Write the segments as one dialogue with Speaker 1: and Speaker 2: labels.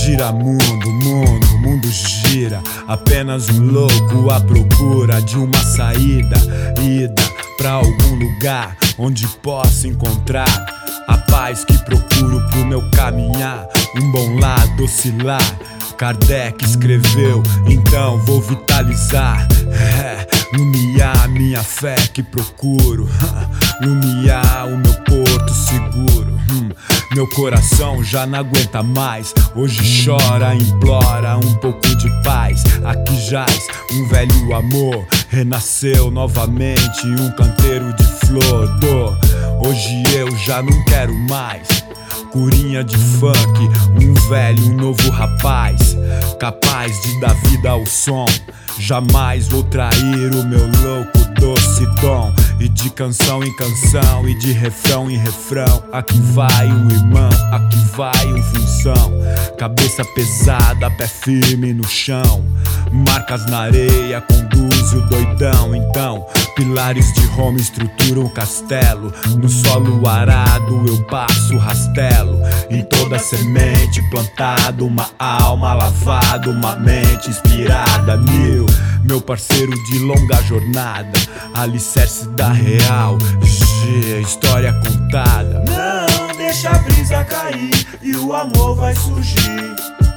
Speaker 1: Gira mundo, mundo gira. Apenas um louco à procura de uma saída. Ida pra algum lugar onde possa encontrar a paz que procuro pro meu caminhar. Um bom lado oscilar. Kardec escreveu, então vou vitalizar. Lumiar minha fé que procuro. Lumiar o meu porto seguro. Meu coração já não aguenta mais. Hoje chora, implora um pouco de paz. Aqui jaz um velho amor. Renasceu novamente um canteiro de flor. Hoje eu já não quero mais curinha de funk, um velho, um novo rapaz, capaz de dar vida ao som. Jamais vou trair o meu louco doce dom. E de canção em canção, e de refrão em refrão. Aqui vai um irmão, aqui vai um função. Cabeça pesada, pé firme no chão. Marcas na areia, conduz o doidão. Então, pilares de Roma estruturam o castelo. No solo arado eu passo rastelo. Em toda semente plantada, uma alma lavada, uma mente inspirada. Meu parceiro de longa jornada, alicerce da real, história contada.
Speaker 2: Não deixa a brisa cair e o amor vai surgir.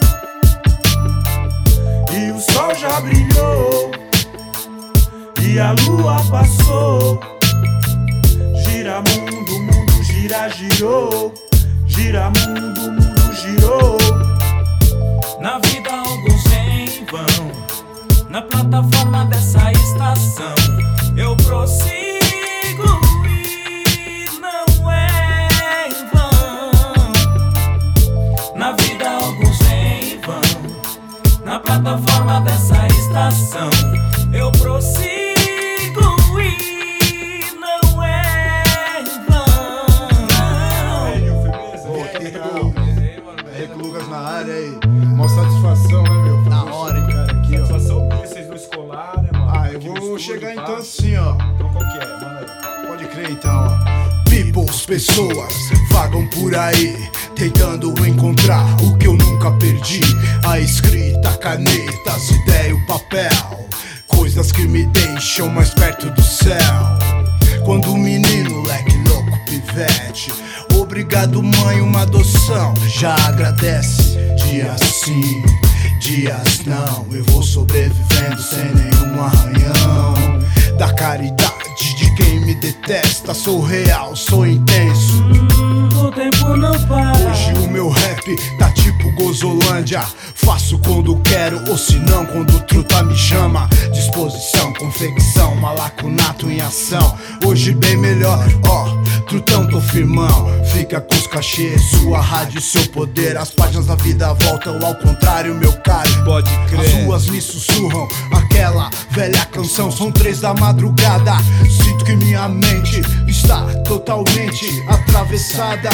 Speaker 2: E o sol já brilhou e a lua passou. Gira mundo, mundo gira, girou. Gira mundo, mundo girou.
Speaker 3: Na vida alguns vêm e vão, na plataforma dessa estação eu prossigo e não é em vão. Na vida alguns vêm e vão, na plataforma dessa estação eu prossigo e não é em vão.
Speaker 4: Lucas na área aí, mó satisfação, né, meu?
Speaker 5: Na hora, hein, cara, aqui, ó.
Speaker 2: Satisfação minha, vocês no escolar, né, mano?
Speaker 4: Eu vou chegar então assim, ó.
Speaker 2: Então qual que é? Manda aí.
Speaker 4: Pode crer então, ó. Peoples, pessoas vagam por aí, tentando encontrar o que eu nunca perdi. A escrita, a caneta, as ideias, o papel, coisas que me deixam mais perto do céu. Quando o menino, leque louco, pivete, obrigado mãe, uma adoção, já agradece. Dias sim, dias não, eu vou sobrevivendo sem nenhum arranhão. Da caridade de quem me detesta, sou real, sou intenso.
Speaker 3: O tempo não para.
Speaker 4: Hoje o meu rap tá tipo Gozolândia. Faço quando quero ou se não quando o truta me chama. Disposição, confecção, malacunato em ação. Hoje bem melhor, ó, trutão tô firmão. Fica com os cachês, sua rádio, seu poder. As páginas da vida voltam ao contrário, meu caro.
Speaker 1: Pode crer.
Speaker 4: As ruas me sussurram aquela velha canção. São 3 da madrugada, sinto que minha mente está totalmente atravessada.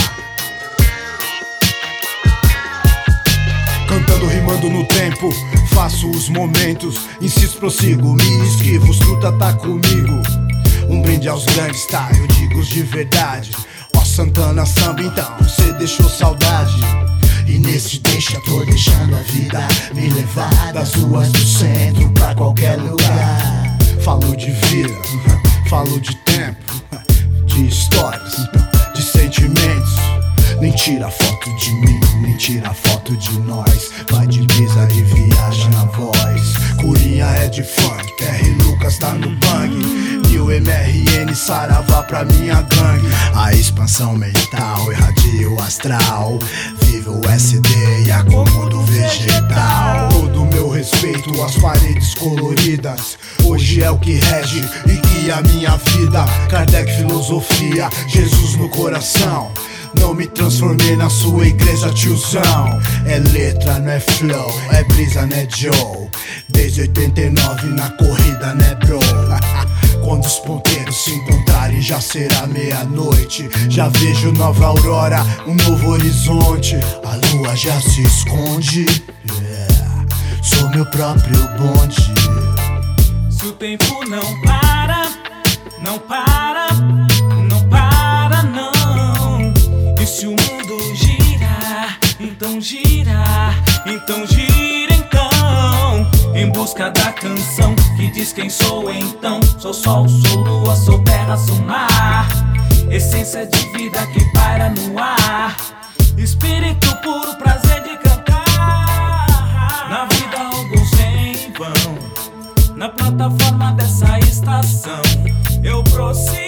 Speaker 4: Cantando, rimando no tempo, faço os momentos. Insisto, prossigo, me esquivo, os truta tá comigo. Um brinde aos grandes, tá? Eu digo os de verdade. Ó Santana Samba, então, cê deixou saudade. E nesse deixa, tô deixando a vida me levar das ruas do centro pra qualquer lugar. Falo de vida, falo de tempo, de histórias, de sentimentos. Nem tira foto de mim, nem tira foto de nós. Vai de brisa e viaja na voz. Curinha é de funk, R. Lucas tá no bang. E o MRN saravá pra minha gangue. A expansão mental irradia o astral. Vive o SD e acomodo vegetal. Todo meu respeito às paredes coloridas. Hoje é o que rege e guia a minha vida. Kardec filosofia, Jesus no coração. Não me transformei na sua igreja, tiozão. É letra, não é flow, é brisa, não é Joe. Desde 89 na corrida, né, bro? Quando os ponteiros se encontrarem já será meia-noite. Já vejo nova aurora, um novo horizonte. A lua já se esconde, yeah. Sou meu próprio bonde.
Speaker 3: Se o tempo não para, não para, não para não. E se o mundo girar, então gira, Então gira então, em busca da canção que diz quem sou então. Sou sol, sou lua, sou terra, sou mar, essência de vida que paira no ar, espírito puro, prazer de cantar. Na vida alguns em vão, na plataforma dessa estação eu prossigo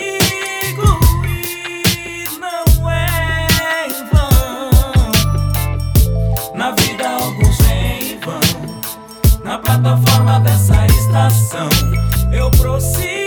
Speaker 3: e não é em vão. Na vida alguns em vão, na plataforma dessa estação eu prossigo.